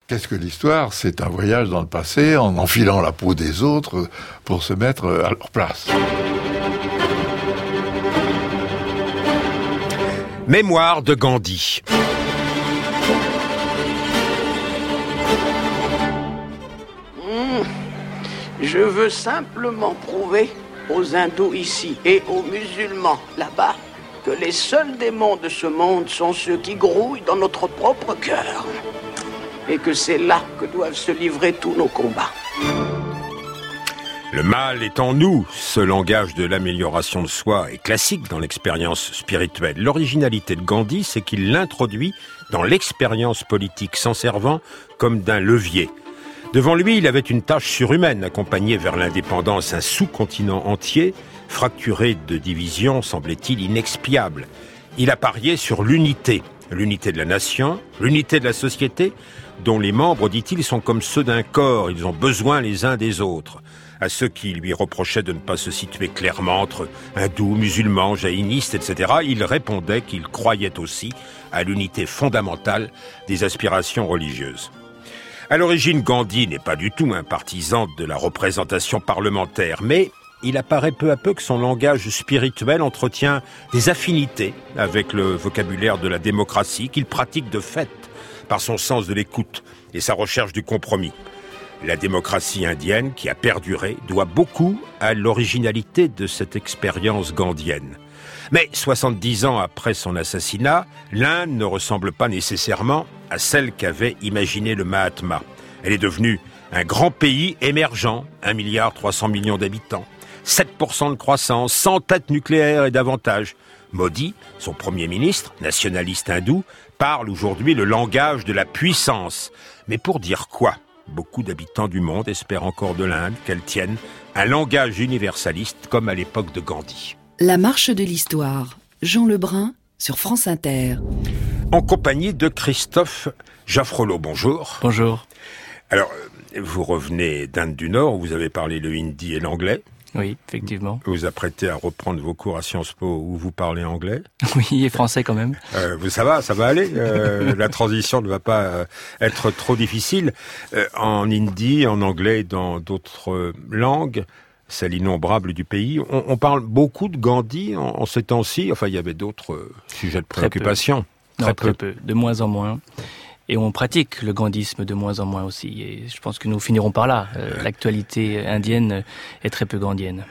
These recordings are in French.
Qu'est-ce que l'histoire ? C'est un voyage dans le passé en enfilant la peau des autres pour se mettre à leur place. Mémoire de Gandhi. Je veux simplement prouver aux hindous ici et aux musulmans là-bas que les seuls démons de ce monde sont ceux qui grouillent dans notre propre cœur. Et que c'est là que doivent se livrer tous nos combats. Le mal est en nous. Ce langage de l'amélioration de soi est classique dans l'expérience spirituelle. L'originalité de Gandhi, c'est qu'il l'introduit dans l'expérience politique, s'en servant comme d'un levier. Devant lui, il avait une tâche surhumaine, accompagner vers l'indépendance un sous-continent entier, fracturé de divisions, semblait-il, inexpiables. Il a parié sur l'unité de la nation, l'unité de la société, dont les membres, dit-il, sont comme ceux d'un corps, ils ont besoin les uns des autres. À ceux qui lui reprochaient de ne pas se situer clairement entre hindous, musulmans, jaïnistes, etc., il répondait qu'il croyait aussi à l'unité fondamentale des aspirations religieuses. À l'origine, Gandhi n'est pas du tout un partisan de la représentation parlementaire, mais il apparaît peu à peu que son langage spirituel entretient des affinités avec le vocabulaire de la démocratie qu'il pratique de fait par son sens de l'écoute et sa recherche du compromis. La démocratie indienne, qui a perduré, doit beaucoup à l'originalité de cette expérience gandhienne. Mais 70 ans après son assassinat, l'Inde ne ressemble pas nécessairement à celle qu'avait imaginée le Mahatma. Elle est devenue un grand pays émergent, 1,3 milliard d'habitants, 7% de croissance, 100 têtes nucléaires et davantage. Modi, son premier ministre, nationaliste hindou, parle aujourd'hui le langage de la puissance. Mais pour dire quoi ? Beaucoup d'habitants du monde espèrent encore de l'Inde qu'elle tienne un langage universaliste comme à l'époque de Gandhi. La marche de l'histoire, Jean Lebrun sur France Inter. En compagnie de Christophe Jaffrelot. Bonjour. Bonjour. Alors, vous revenez d'Inde du Nord, où vous avez parlé le hindi et l'anglais. Oui, effectivement. Vous vous apprêtez à reprendre vos cours à Sciences Po où vous parlez anglais. Oui, et français quand même. Ça va aller. La transition ne va pas être trop difficile. En hindi, en anglais et dans d'autres langues, celle innombrable du pays, on parle beaucoup de Gandhi en ces temps-ci. Enfin, il y avait d'autres sujets de préoccupation. Très peu, de moins en moins. Et on pratique le gandhisme de moins en moins aussi. Et je pense que nous finirons par là. L'actualité indienne est très peu gandhienne.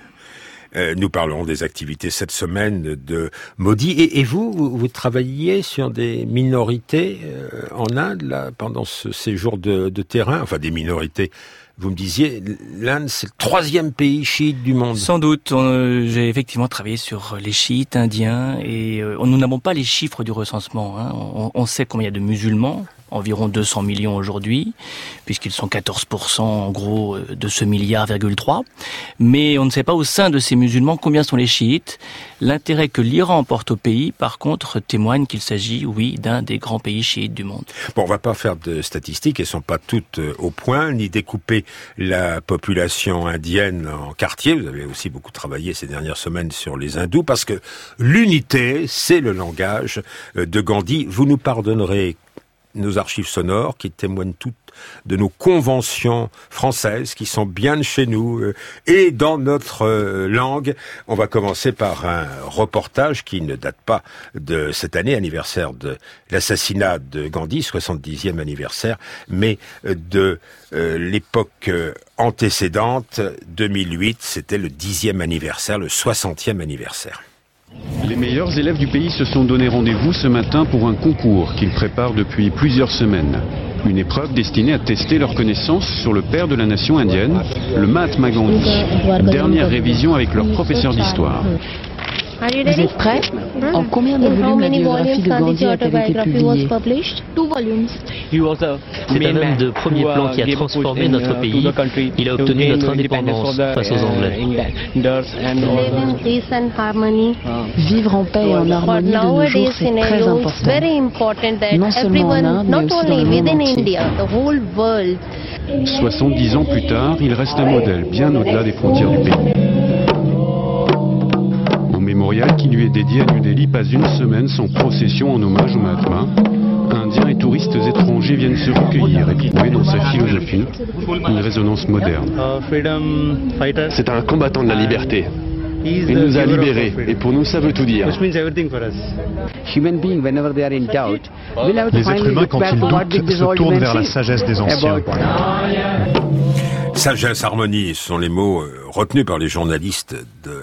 Nous parlerons des activités cette semaine de Modi. Et vous travailliez sur des minorités en Inde là, pendant ce séjour de terrain. Enfin, des minorités. Vous me disiez, l'Inde, c'est le 3e pays chiite du monde. Sans doute. J'ai effectivement travaillé sur les chiites indiens et nous n'avons pas les chiffres du recensement. Hein. On sait combien il y a de musulmans, environ 200 millions aujourd'hui, puisqu'ils sont 14% en gros de ce milliard, mais on ne sait pas au sein de ces musulmans combien sont les chiites. L'intérêt que l'Iran porte au pays, par contre, témoigne qu'il s'agit, oui, d'un des grands pays chiites du monde. Bon, on va pas faire de statistiques, elles sont pas toutes au point, ni découper la population indienne en quartiers. Vous avez aussi beaucoup travaillé ces dernières semaines sur les hindous, parce que l'unité, c'est le langage de Gandhi. Vous nous pardonnerez nos archives sonores qui témoignent toutes de nos conventions françaises qui sont bien de chez nous et dans notre langue. On va commencer par un reportage qui ne date pas de cette année, anniversaire de l'assassinat de Gandhi, 70e anniversaire, mais de l'époque antécédente, 2008, c'était le 10e anniversaire, le 60e anniversaire. Les meilleurs élèves du pays se sont donné rendez-vous ce matin pour un concours qu'ils préparent depuis plusieurs semaines. Une épreuve destinée à tester leurs connaissances sur le père de la nation indienne, le Mahatma Gandhi. Dernière révision avec leur professeur d'histoire. Vous êtes prêts? En combien de volumes la biographie de Gandhi a-t-elle été publiée? C'est un homme de premier plan qui a transformé notre pays. Il a obtenu notre indépendance face aux Anglais. Vivre en paix et en harmonie de nos jours, c'est très important. Non seulement en Inde, mais aussi dans le monde entier. 70 ans plus tard, il reste un modèle bien au-delà des frontières du pays. Au mémorial qui lui est dédié à New Delhi, pas une semaine sans procession en hommage au Mahatma. Indiens et touristes étrangers viennent se recueillir et trouver dans sa philosophie une résonance moderne. C'est un combattant de la liberté. Il nous a libérés, et pour nous, ça veut tout dire. Les êtres humains, quand ils doutent, se tournent vers la sagesse des anciens. Sagesse, harmonie, ce sont les mots retenus par les journalistes de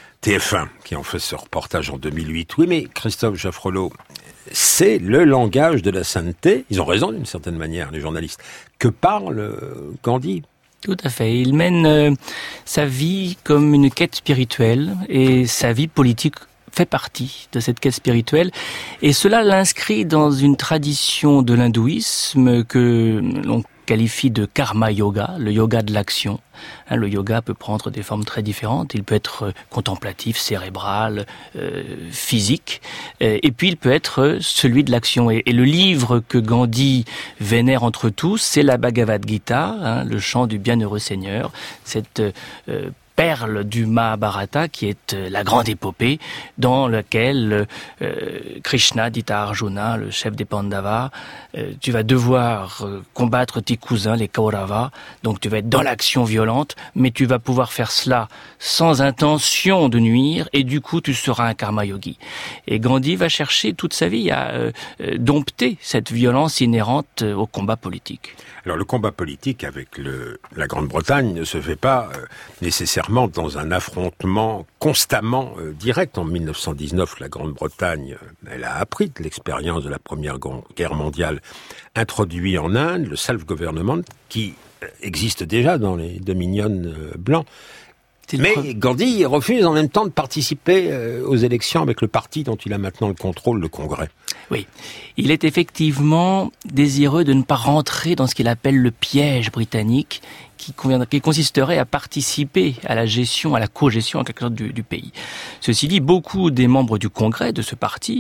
TF1 qui ont fait ce reportage en 2008. Oui, mais Christophe Jaffrelot, c'est le langage de la sainteté. Ils ont raison d'une certaine manière, les journalistes. Que parle Gandhi ? Tout à fait. Il mène sa vie comme une quête spirituelle et sa vie politique fait partie de cette quête spirituelle. Et cela l'inscrit dans une tradition de l'hindouisme que l'on qualifie de karma yoga, le yoga de l'action. Le yoga peut prendre des formes très différentes. Il peut être contemplatif, cérébral, physique. Et puis il peut être celui de l'action. Et le livre que Gandhi vénère entre tous, c'est la Bhagavad Gita, le chant du bienheureux Seigneur. Cette perle du Mahabharata, qui est la grande épopée dans laquelle Krishna dit à Arjuna, le chef des Pandavas, tu vas devoir combattre tes cousins, les Kauravas, donc tu vas être dans l'action violente, mais tu vas pouvoir faire cela sans intention de nuire, et du coup tu seras un karma yogi. Et Gandhi va chercher toute sa vie à dompter cette violence inhérente au combat politique. Alors le combat politique avec la Grande-Bretagne ne se fait pas nécessairement dans un affrontement constamment direct. En 1919, la Grande-Bretagne, elle a appris de l'expérience de la Première Guerre mondiale, introduit en Inde le self-government qui existe déjà dans les dominions blancs. Mais Gandhi refuse en même temps de participer aux élections avec le parti dont il a maintenant le contrôle, le Congrès. Oui, il est effectivement désireux de ne pas rentrer dans ce qu'il appelle le piège britannique qui consisterait à participer à la gestion, à la co-gestion en quelque sorte du pays. Ceci dit, beaucoup des membres du Congrès de ce parti,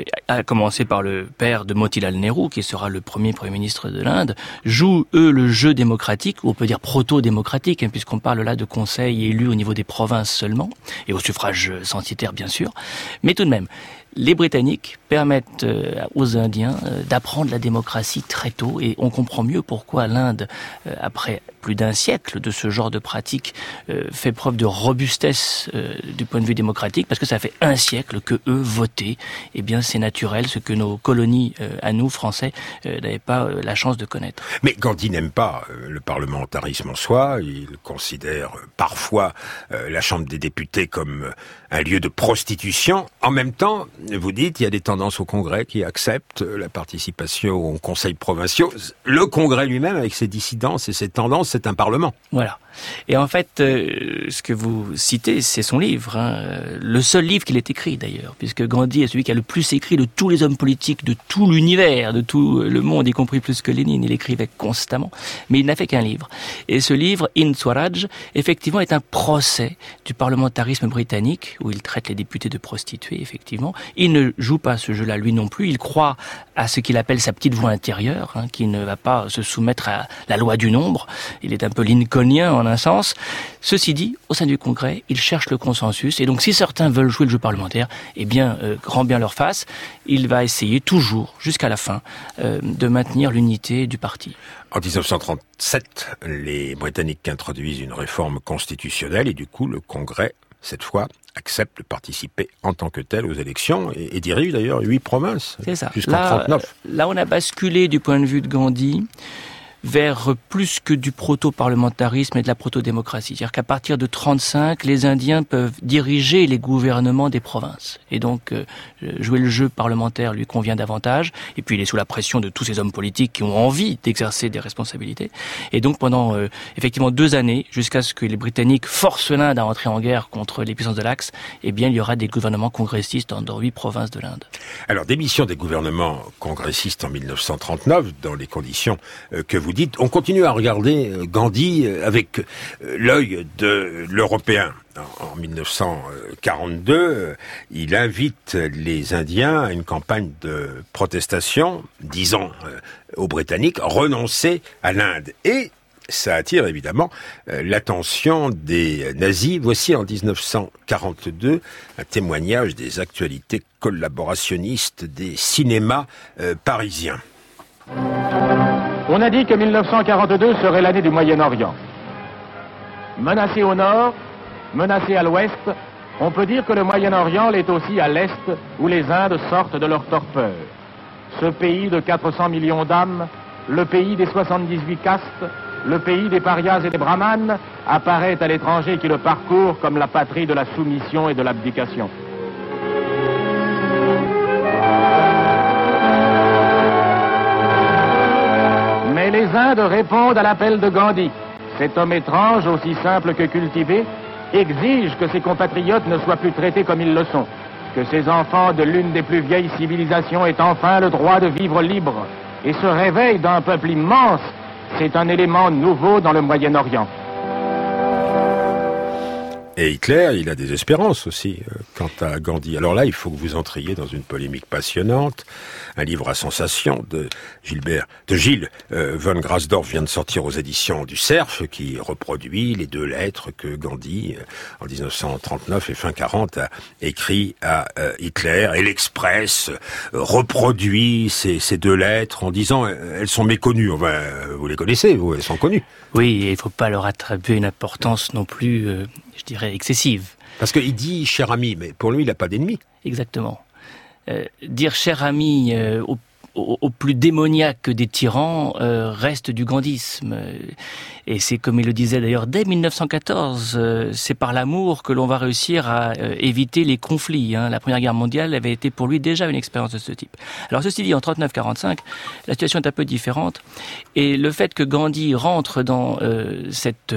à commencer par le père de Motilal Nehru, qui sera le premier Premier ministre de l'Inde, jouent eux le jeu démocratique, ou on peut dire proto-démocratique, puisqu'on parle là de conseils élus au niveau des provinces seulement, et au suffrage censitaire bien sûr, mais tout de même, les Britanniques permettent aux Indiens d'apprendre la démocratie très tôt, et on comprend mieux pourquoi l'Inde, après plus d'un siècle de ce genre de pratique, fait preuve de robustesse du point de vue démocratique, parce que ça fait un siècle que eux votaient. Eh bien, c'est naturel, ce que nos colonies, à nous, Français, n'avaient pas la chance de connaître. Mais Gandhi n'aime pas le parlementarisme en soi. Il considère parfois la Chambre des députés comme un lieu de prostitution. En même temps, vous dites, il y a des tendances au Congrès qui acceptent la participation aux conseils provinciaux. Le Congrès lui-même, avec ses dissidences et ses tendances, c'est un parlement. Voilà. Et en fait, ce que vous citez, c'est son livre, le seul livre qu'il ait écrit d'ailleurs, puisque Gandhi est celui qui a le plus écrit de tous les hommes politiques, de tout l'univers, de tout le monde, y compris plus que Lénine. Il écrivait constamment, mais il n'a fait qu'un livre. Et ce livre, Hind Swaraj, effectivement, est un procès du parlementarisme britannique, où il traite les députés de prostituées, effectivement. Il ne joue pas ce jeu-là, lui non plus. Il croit à ce qu'il appelle sa petite voix intérieure, qui ne va pas se soumettre à la loi du nombre. Il est un peu lincolnien en un sens. Ceci dit, au sein du Congrès, ils cherchent le consensus, et donc si certains veulent jouer le jeu parlementaire, eh bien, grand bien leur face, il va essayer toujours, jusqu'à la fin, de maintenir l'unité du parti. En 1937, les Britanniques introduisent une réforme constitutionnelle, et du coup, le Congrès, cette fois, accepte de participer en tant que tel aux élections, et dirige d'ailleurs 8 provinces, jusqu'en 1939. Là, on a basculé du point de vue de Gandhi vers plus que du proto-parlementarisme et de la proto-démocratie. C'est-à-dire qu'à partir de 1935, les Indiens peuvent diriger les gouvernements des provinces. Et donc, jouer le jeu parlementaire lui convient davantage. Et puis, il est sous la pression de tous ces hommes politiques qui ont envie d'exercer des responsabilités. Et donc, pendant effectivement 2 années, jusqu'à ce que les Britanniques forcent l'Inde à entrer en guerre contre les puissances de l'Axe, eh bien, il y aura des gouvernements congressistes dans 8 provinces de l'Inde. Alors, démission des gouvernements congressistes en 1939, dans les conditions que vous dites, on continue à regarder Gandhi avec l'œil de l'Européen. En 1942, il invite les Indiens à une campagne de protestation, disant aux Britanniques, renoncez à l'Inde. Et ça attire évidemment l'attention des nazis. Voici en 1942 un témoignage des actualités collaborationnistes des cinémas parisiens. On a dit que 1942 serait l'année du Moyen-Orient. Menacé au nord, menacé à l'ouest, on peut dire que le Moyen-Orient l'est aussi à l'est, où les Indes sortent de leur torpeur. Ce pays de 400 millions d'âmes, le pays des 78 castes, le pays des parias et des brahmanes, apparaît à l'étranger qui le parcourt comme la patrie de la soumission et de l'abdication. Mais les Indes répondent à l'appel de Gandhi. Cet homme étrange, aussi simple que cultivé, exige que ses compatriotes ne soient plus traités comme ils le sont, que ces enfants de l'une des plus vieilles civilisations aient enfin le droit de vivre libre. Et ce réveil d'un peuple immense, c'est un élément nouveau dans le Moyen-Orient. Et Hitler, il a des espérances aussi quant à Gandhi. Alors là, il faut que vous entriez dans une polémique passionnante. Un livre à sensation de Gilles von Grasdorff vient de sortir aux éditions du Cerf, qui reproduit les 2 lettres que Gandhi, en 1939 et fin 40, a écrit à Hitler. Et l'Express reproduit ces 2 lettres en disant elles sont méconnues. Enfin, vous les connaissez, vous, elles sont connues. Oui, il ne faut pas leur attribuer une importance non plus, je dirais, excessive. Parce qu'il dit « cher ami », mais pour lui, il n'a pas d'ennemi. Exactement. Dire « cher ami » au plus démoniaque des tyrans reste du gandhisme. Et c'est comme il le disait d'ailleurs dès 1914, c'est par l'amour que l'on va réussir à éviter les conflits. La Première Guerre mondiale avait été pour lui déjà une expérience de ce type. Alors ceci dit, en 39-45, la situation est un peu différente. Et le fait que Gandhi rentre dans cette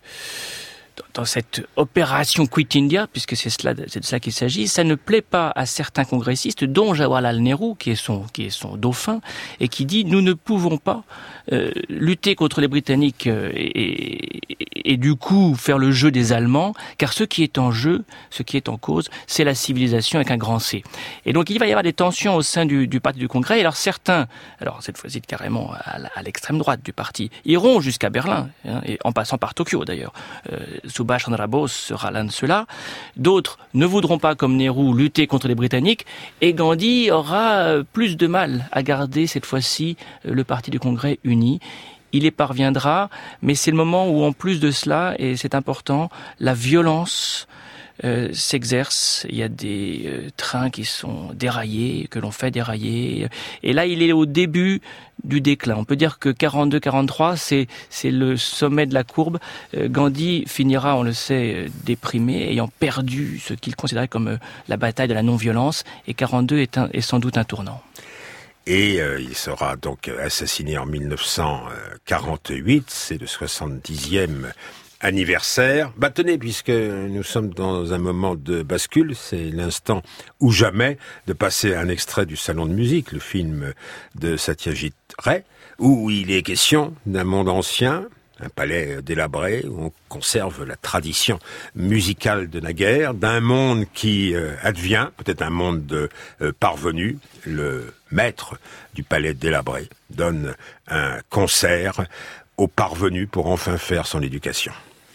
opération Quit India, puisque c'est de cela qu'il s'agit, ça ne plaît pas à certains congressistes, dont Jawaharlal Nehru, qui est son dauphin, et qui dit « Nous ne pouvons pas lutter contre les Britanniques et du coup faire le jeu des Allemands, car ce qui est en jeu, ce qui est en cause, c'est la civilisation avec un grand C. » Et donc il va y avoir des tensions au sein du parti du Congrès, et alors certains, cette fois-ci carrément à l'extrême droite du parti, iront jusqu'à Berlin, et en passant par Tokyo d'ailleurs. Subhash Chandra Bose sera l'un de ceux-là. D'autres ne voudront pas, comme Nehru, lutter contre les Britanniques, et Gandhi aura plus de mal à garder cette fois-ci le parti du Congrès uni. Il y parviendra, mais c'est le moment où, en plus de cela, et c'est important, la violence s'exerce. Il y a des trains qui sont déraillés, que l'on fait dérailler. Et là, il est au début du déclin. On peut dire que 42-43, c'est le sommet de la courbe. Gandhi finira, on le sait, déprimé, ayant perdu ce qu'il considérait comme la bataille de la non-violence. Et 42 est sans doute un tournant. Et il sera donc assassiné en 1948. C'est le 70e anniversaire. Tenez, puisque nous sommes dans un moment de bascule, c'est l'instant ou jamais de passer un extrait du Salon de musique, le film de Satyajit Ray, où il est question d'un monde ancien, un palais délabré, où on conserve la tradition musicale de naguère, d'un monde qui advient, peut-être un monde de parvenus. Le maître du palais délabré donne un concert aux parvenus pour enfin faire son éducation.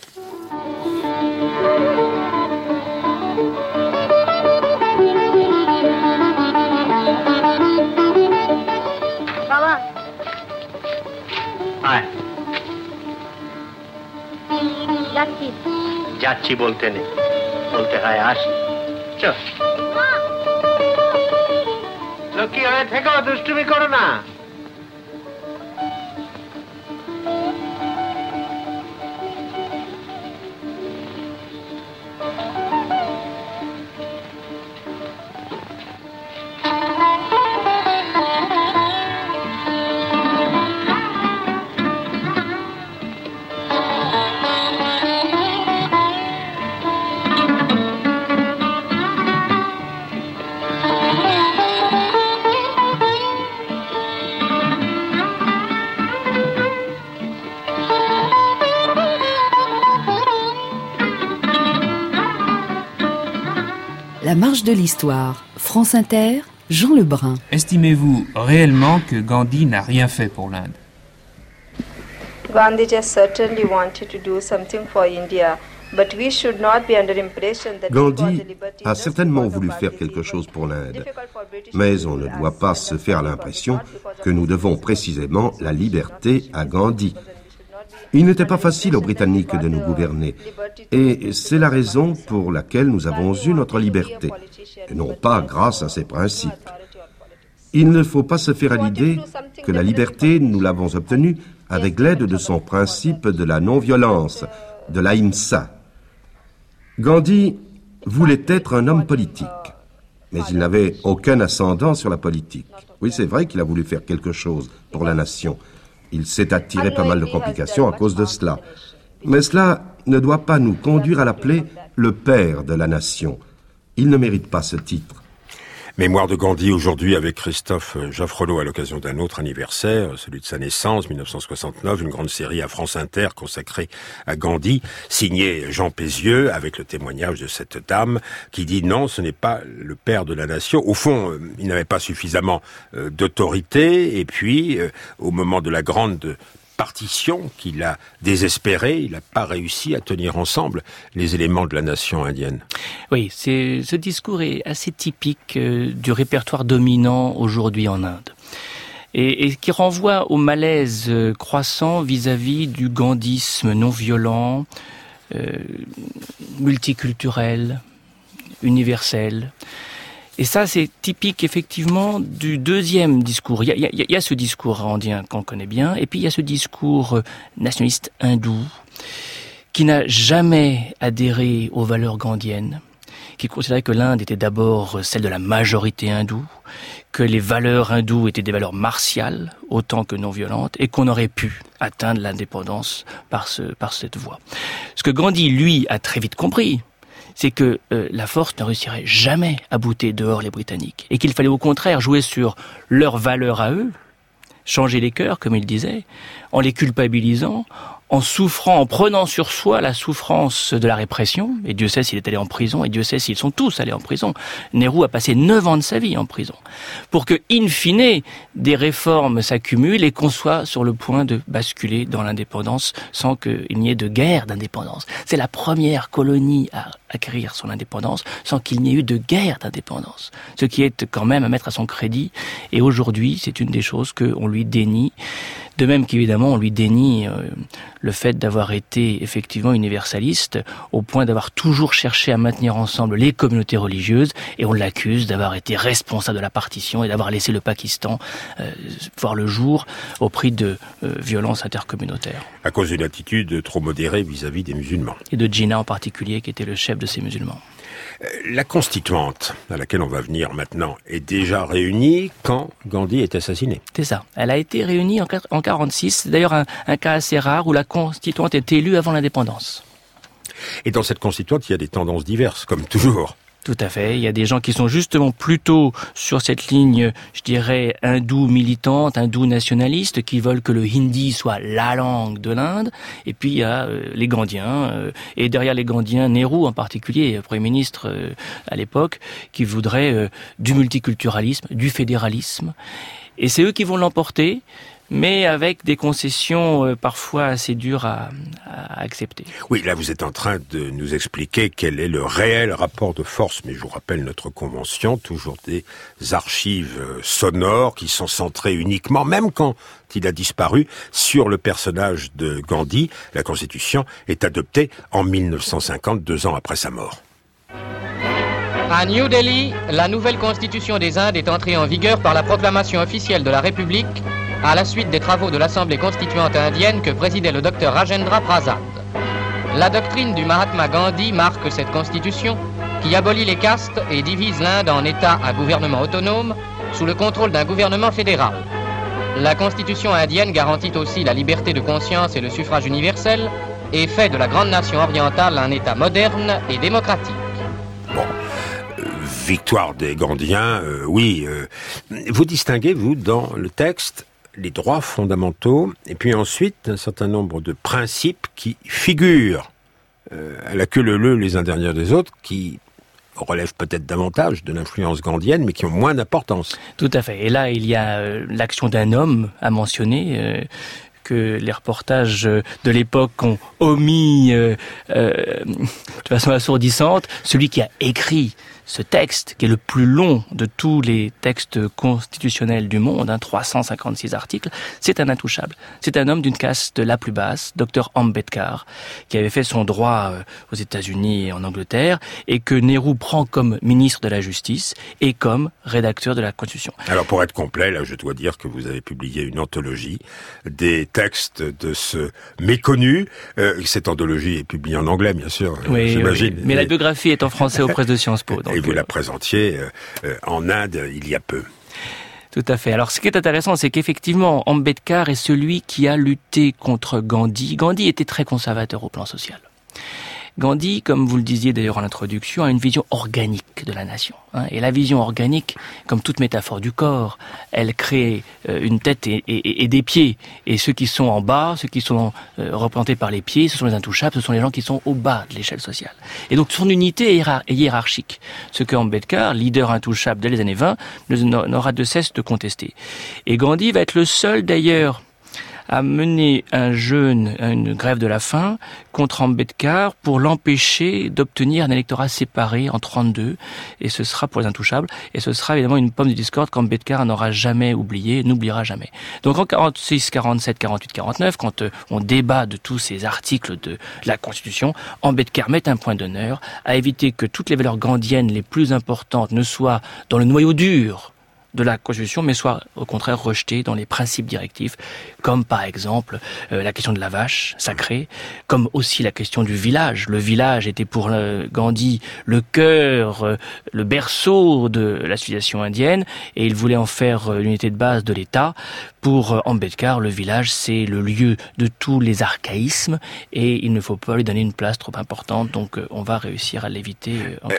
যাচ্ছি বলতে নেই, বলতে হয় আসি। চল লক্ষ্মী হয়ে থেকো, দুষ্টুমি করো না। La marche de l'histoire. France Inter, Jean Lebrun. Estimez-vous réellement que Gandhi n'a rien fait pour l'Inde ? Gandhiji certainly wanted to do something for India. Gandhi a certainement voulu faire quelque chose pour l'Inde, mais on ne doit pas se faire l'impression que nous devons précisément la liberté à Gandhi. Il n'était pas facile aux Britanniques de nous gouverner, et c'est la raison pour laquelle nous avons eu notre liberté, et non pas grâce à ses principes. Il ne faut pas se faire à l'idée que la liberté, nous l'avons obtenue avec l'aide de son principe de la non-violence, de l'ahimsa. Gandhi voulait être un homme politique, mais il n'avait aucun ascendant sur la politique. Oui, c'est vrai qu'il a voulu faire quelque chose pour la nation. Il s'est attiré pas mal de complications à cause de cela. Mais cela ne doit pas nous conduire à l'appeler le père de la nation. Il ne mérite pas ce titre. Mémoire de Gandhi aujourd'hui avec Christophe Jaffrelot à l'occasion d'un autre anniversaire, celui de sa naissance, 1969, une grande série à France Inter consacrée à Gandhi, signée Jean Pézieux, avec le témoignage de cette dame qui dit non, ce n'est pas le père de la nation. Au fond, il n'avait pas suffisamment d'autorité, et puis, au moment de la grande partition qu'il a désespéré, il n'a pas réussi à tenir ensemble les éléments de la nation indienne. Oui, ce discours est assez typique du répertoire dominant aujourd'hui en Inde. Et qui renvoie au malaise croissant vis-à-vis du gandhisme non violent, multiculturel, universel. Et ça, c'est typique, effectivement, du deuxième discours. Il y a ce discours indien qu'on connaît bien, et puis il y a ce discours nationaliste hindou, qui n'a jamais adhéré aux valeurs gandhiennes, qui considérait que l'Inde était d'abord celle de la majorité hindoue, que les valeurs hindoues étaient des valeurs martiales, autant que non violentes, et qu'on aurait pu atteindre l'indépendance par cette voie. Ce que Gandhi, lui, a très vite compris, c'est que la force ne réussirait jamais à bouter dehors les Britanniques, et qu'il fallait au contraire jouer sur leurs valeurs à eux, changer les cœurs, comme il disait, en les culpabilisant, en souffrant, en prenant sur soi la souffrance de la répression, et Dieu sait s'il est allé en prison, et Dieu sait s'ils sont tous allés en prison. Nehru a passé 9 ans de sa vie en prison, pour que, in fine, des réformes s'accumulent et qu'on soit sur le point de basculer dans l'indépendance sans qu'il n'y ait de guerre d'indépendance. C'est la première colonie à acquérir son indépendance sans qu'il n'y ait eu de guerre d'indépendance. Ce qui est quand même à mettre à son crédit, et aujourd'hui, c'est une des choses qu'on lui dénie. De même qu'évidemment, on lui dénie le fait d'avoir été effectivement universaliste, au point d'avoir toujours cherché à maintenir ensemble les communautés religieuses, et on l'accuse d'avoir été responsable de la partition et d'avoir laissé le Pakistan voir le jour au prix de violences intercommunautaires. À cause d'une attitude trop modérée vis-à-vis des musulmans. Et de Jinnah en particulier, qui était le chef de ces musulmans. La constituante, à laquelle on va venir maintenant, est déjà réunie quand Gandhi est assassiné. C'est ça. Elle a été réunie en 1946. C'est d'ailleurs un cas assez rare où la constituante est élue avant l'indépendance. Et dans cette constituante, il y a des tendances diverses, comme toujours. Tout à fait. Il y a des gens qui sont justement plutôt sur cette ligne, je dirais, hindoue militante, hindoue nationaliste, qui veulent que le hindi soit la langue de l'Inde. Et puis il y a les Gandhiens, et derrière les Gandhiens, Nehru en particulier, Premier ministre à l'époque, qui voudraient du multiculturalisme, du fédéralisme. Et c'est eux qui vont l'emporter, mais avec des concessions parfois assez dures à accepter. Oui, là vous êtes en train de nous expliquer quel est le réel rapport de force, mais je vous rappelle notre convention, toujours des archives sonores qui sont centrées uniquement, même quand il a disparu, sur le personnage de Gandhi. La Constitution est adoptée en 1950, 2 ans après sa mort. À New Delhi, la nouvelle Constitution des Indes est entrée en vigueur par la proclamation officielle de la République à la suite des travaux de l'Assemblée constituante indienne que présidait le docteur Rajendra Prasad. La doctrine du Mahatma Gandhi marque cette constitution qui abolit les castes et divise l'Inde en États à gouvernement autonome sous le contrôle d'un gouvernement fédéral. La constitution indienne garantit aussi la liberté de conscience et le suffrage universel et fait de la grande nation orientale un État moderne et démocratique. Bon. Victoire des Gandhiens, oui. Vous distinguez, vous, dans le texte, les droits fondamentaux, et puis ensuite un certain nombre de principes qui figurent à la queue leu-leu les uns derrière les autres, qui relèvent peut-être davantage de l'influence gandhienne, mais qui ont moins d'importance. Tout à fait. Et là, il y a l'action d'un homme à mentionner, que les reportages de l'époque ont omis de façon assourdissante, celui qui a écrit ce texte, qui est le plus long de tous les textes constitutionnels du monde, 356 articles, c'est un intouchable. C'est un homme d'une caste la plus basse, Dr Ambedkar, qui avait fait son droit aux États-Unis et en Angleterre, et que Nehru prend comme ministre de la Justice et comme rédacteur de la Constitution. Alors pour être complet, là je dois dire que vous avez publié une anthologie des textes de ce méconnu. Cette anthologie est publiée en anglais, bien sûr, oui, j'imagine. Oui. Mais la biographie est en français aux presses de Sciences Po. Donc, et vous la présentiez en Inde il y a peu. Tout à fait. Alors, ce qui est intéressant, c'est qu'effectivement, Ambedkar est celui qui a lutté contre Gandhi. Gandhi était très conservateur au plan social. Gandhi, comme vous le disiez d'ailleurs en introduction, a une vision organique de la nation. Et la vision organique, comme toute métaphore du corps, elle crée une tête et des pieds. Et ceux qui sont en bas, ceux qui sont représentés par les pieds, ce sont les intouchables, ce sont les gens qui sont au bas de l'échelle sociale. Et donc son unité est hiérarchique. Ce que Ambedkar, leader intouchable dès les années 20, n'aura de cesse de contester. Et Gandhi va être le seul d'ailleurs a mené un jeûne, une grève de la faim contre Ambedkar pour l'empêcher d'obtenir un électorat séparé en 32, et ce sera pour les intouchables, et ce sera évidemment une pomme de discorde qu'Ambedkar n'aura jamais oublié, n'oubliera jamais. Donc en 46, 47, 48, 49, quand on débat de tous ces articles de la Constitution, Ambedkar met un point d'honneur à éviter que toutes les valeurs gandhiennes les plus importantes ne soient dans le noyau dur de la Constitution, mais soit au contraire rejeté dans les principes directifs, comme par exemple la question de la vache sacrée, comme aussi la question du village. Le village était pour Gandhi le cœur, le berceau de la civilisation indienne, et il voulait en faire l'unité de base de l'État. Pour Ambedkar, le village, c'est le lieu de tous les archaïsmes, et il ne faut pas lui donner une place trop importante, donc on va réussir à l'éviter.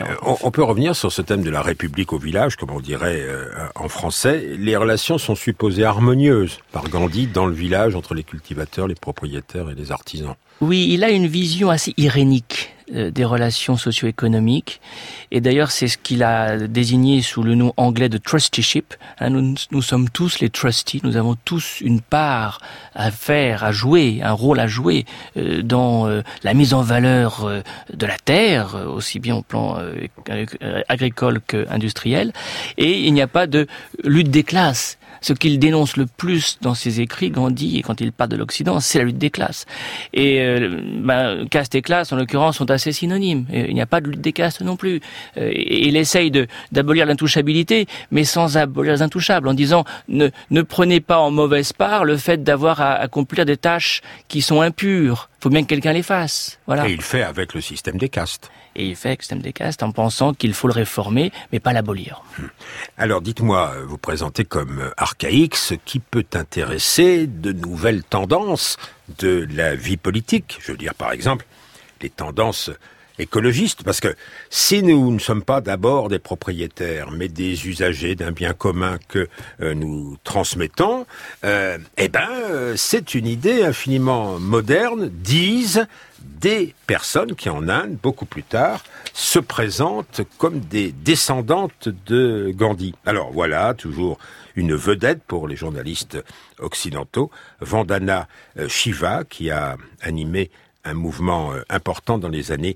On peut revenir sur ce thème de la République au village, comme on dirait en français. Les relations sont supposées harmonieuses par Gandhi dans le village entre les cultivateurs, les propriétaires et les artisans. Oui, il a une vision assez irénique des relations socio-économiques, et d'ailleurs c'est ce qu'il a désigné sous le nom anglais de trusteeship. Nous sommes tous les trustees, nous avons tous une part à faire, à jouer, un rôle à jouer dans la mise en valeur de la terre, aussi bien au plan agricole qu'industriel, et il n'y a pas de lutte des classes. Ce qu'il dénonce le plus dans ses écrits, Gandhi, et quand il parle de l'Occident, c'est la lutte des classes. Et caste et classe, en l'occurrence, sont assez synonymes. Il n'y a pas de lutte des castes non plus. Et il essaye d'abolir l'intouchabilité, mais sans abolir les intouchables, en disant ne prenez pas en mauvaise part le fait d'avoir à accomplir des tâches qui sont impures. Il faut bien que quelqu'un les fasse. Voilà. Et il fait avec le système des castes. Et il fait avec le système des castes en pensant qu'il faut le réformer, mais pas l'abolir. Alors dites-moi, vous présentez comme archaïque ce qui peut intéresser de nouvelles tendances de la vie politique. Je veux dire par exemple les tendances écologistes, parce que si nous ne sommes pas d'abord des propriétaires, mais des usagers d'un bien commun que nous transmettons, c'est une idée infiniment moderne, disent des personnes qui en Inde, beaucoup plus tard, se présentent comme des descendantes de Gandhi. Alors voilà, toujours une vedette pour les journalistes occidentaux, Vandana Shiva, qui a animé un mouvement important dans les années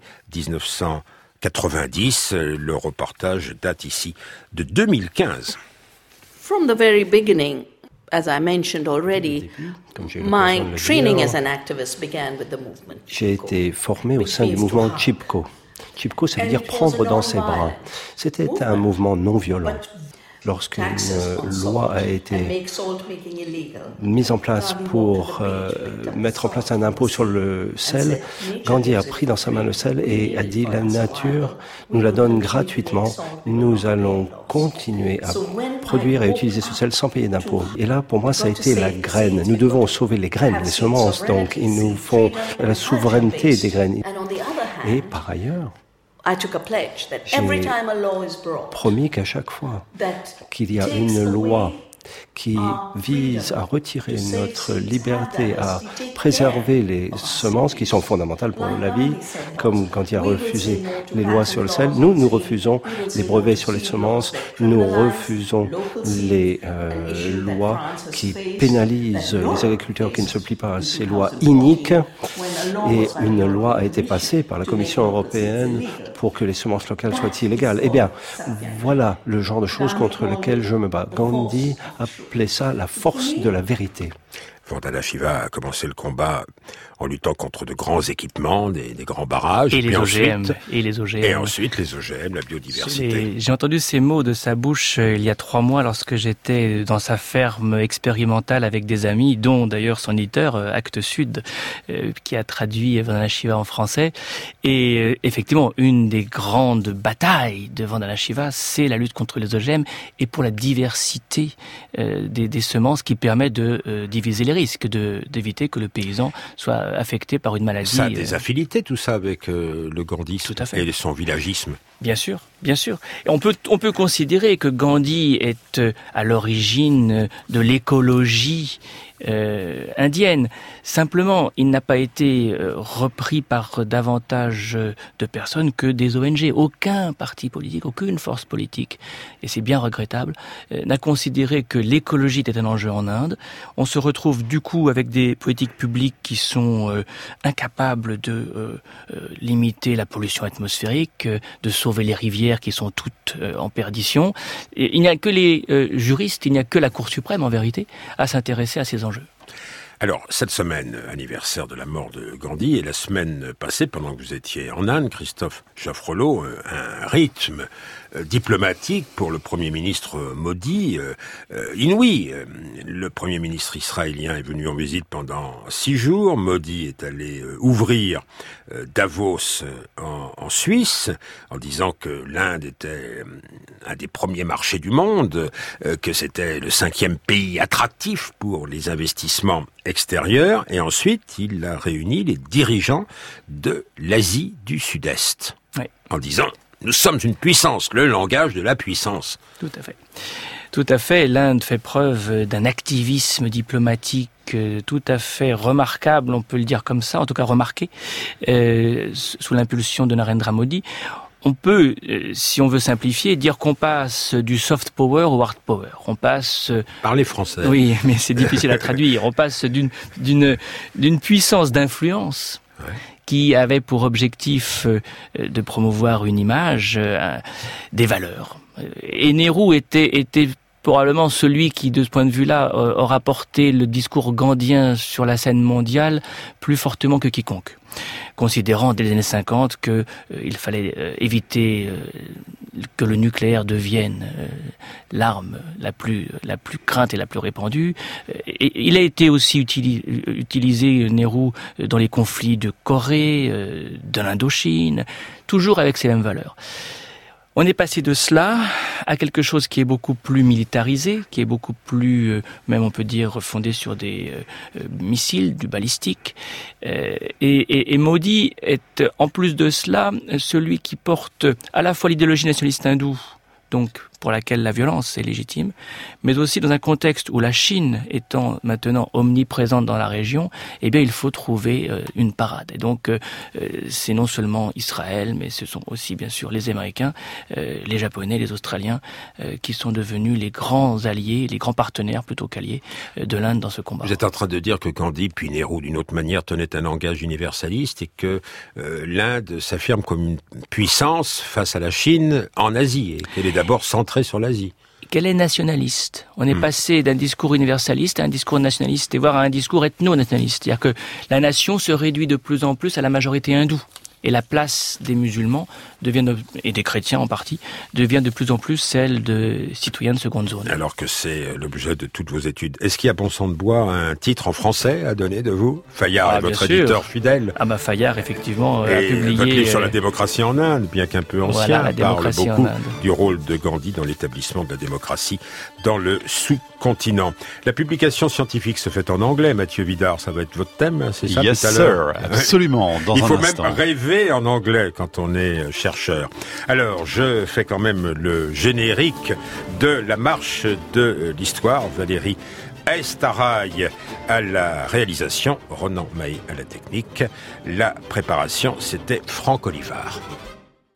1990. Le reportage date ici de 2015. From the very beginning, as I mentioned already, my training as an activist began with the movement. J'ai été formé au sein du mouvement Chipko. Chipko, ça veut dire prendre dans ses bras. C'était un mouvement non violent. Lorsqu'une loi a été mise en place pour mettre en place un impôt sur le sel, Gandhi a pris dans sa main le sel et a dit « La nature nous la donne gratuitement, nous allons continuer à produire et utiliser ce sel sans payer d'impôts. » Et là, pour moi, ça a été la graine. Nous devons sauver les graines, les semences, donc ils nous font la souveraineté des graines. Et par ailleurs, j'ai promis qu'à chaque fois qu'il y a une loi qui vise à retirer notre liberté, à préserver les semences qui sont fondamentales pour la vie, comme quand il a refusé les lois sur le sel. Nous refusons les brevets sur les semences, nous refusons les lois qui pénalisent les agriculteurs qui ne se plient pas à ces lois iniques. Et une loi a été passée par la Commission européenne pour que les semences locales soient illégales. Eh bien, voilà le genre de choses contre lesquelles je me bats. Gandhi appelait ça la force de la vérité. Vandana Shiva a commencé le combat en luttant contre de grands équipements, des grands barrages. Et les OGM. Et ensuite les OGM, la biodiversité. J'ai entendu ces mots de sa bouche il y a 3 mois lorsque j'étais dans sa ferme expérimentale avec des amis, dont d'ailleurs son éditeur, Actes Sud, qui a traduit Vandana Shiva en français. Et effectivement, une des grandes batailles de Vandana Shiva, c'est la lutte contre les OGM et pour la diversité des semences qui permet de diviser les risques, d'éviter que le paysan soit affecté par une maladie. Ça a des affinités, tout ça, avec le gandhisme et son villagisme. Bien sûr, bien sûr. Et on peut considérer que Gandhi est à l'origine de l'écologie indienne. Simplement, il n'a pas été repris par davantage de personnes que des ONG. Aucun parti politique, aucune force politique, et c'est bien regrettable, n'a considéré que l'écologie était un enjeu en Inde. On se retrouve du coup avec des politiques publiques qui sont incapables de limiter la pollution atmosphérique, de sauver les rivières qui sont toutes en perdition. Et il n'y a que les juristes, il n'y a que la Cour suprême en vérité à s'intéresser à ces enjeux. Alors, cette semaine, anniversaire de la mort de Gandhi, et la semaine passée, pendant que vous étiez en Inde, Christophe Jaffrelot, un rythme diplomatique pour le Premier ministre Modi, inouï. Le Premier ministre israélien est venu en visite pendant 6 jours. Modi est allé ouvrir Davos en Suisse, en disant que l'Inde était un des premiers marchés du monde, que c'était le 5e pays attractif pour les investissements extérieurs. Et ensuite, il a réuni les dirigeants de l'Asie du Sud-Est, en disant: nous sommes une puissance, le langage de la puissance. Tout à fait. Tout à fait. L'Inde fait preuve d'un activisme diplomatique tout à fait remarquable, on peut le dire comme ça, en tout cas remarqué, sous l'impulsion de Narendra Modi. On peut, si on veut simplifier, dire qu'on passe du soft power au hard power. On passe... Parlez français. Oui, mais c'est difficile à traduire. On passe d'une puissance d'influence qui avait pour objectif de promouvoir une image, des valeurs. Et Nehru était probablement celui qui, de ce point de vue-là, aura porté le discours gandhien sur la scène mondiale plus fortement que quiconque, considérant dès les années 50 que il fallait éviter que le nucléaire devienne l'arme la plus crainte et la plus répandue. Et il a été aussi utilisé, Nehru, dans les conflits de Corée, de l'Indochine, toujours avec ces mêmes valeurs. On est passé de cela à quelque chose qui est beaucoup plus militarisé, qui est beaucoup plus, même on peut dire, fondé sur des missiles, du balistique. Et Modi est, en plus de cela, celui qui porte à la fois l'idéologie nationaliste hindoue, donc pour laquelle la violence est légitime, mais aussi dans un contexte où la Chine étant maintenant omniprésente dans la région, eh bien il faut trouver une parade. Et donc c'est non seulement Israël, mais ce sont aussi bien sûr les Américains, les Japonais, les Australiens, qui sont devenus les grands alliés, les grands partenaires plutôt qu'alliés de l'Inde dans ce combat. Vous êtes en train de dire que Gandhi puis Nehru d'une autre manière tenaient un langage universaliste et que l'Inde s'affirme comme une puissance face à la Chine en Asie et qu'elle est d'abord centrée sur l'Asie. Qu'elle est nationaliste. On est passé d'un discours universaliste à un discours nationaliste et voire à un discours ethno-nationaliste. C'est-à-dire que la nation se réduit de plus en plus à la majorité hindoue. Et la place des musulmans et des chrétiens en partie, devient de plus en plus celle de citoyens de seconde zone. Alors que c'est l'objet de toutes vos études. Est-ce qu'il y a bon sang de bois un titre en français à donner de vous? Fayard est votre éditeur fidèle. Ah bah Fayard, effectivement, a publié... votre livre sur la démocratie en Inde, bien qu'un peu ancien, parle beaucoup du rôle de Gandhi dans l'établissement de la démocratie dans le sous-continent. La publication scientifique se fait en anglais, Mathieu Vidard, ça va être votre thème, c'est ça, yes, tout à l'heure? Sir, absolument, dans Il faut un même instant. rêver rêver en anglais quand on est chercheur. Alors, je fais quand même le générique de la marche de l'histoire. Valérie Estaraï à la réalisation, Ronan Mahé à la technique. La préparation, c'était Franck Olivard.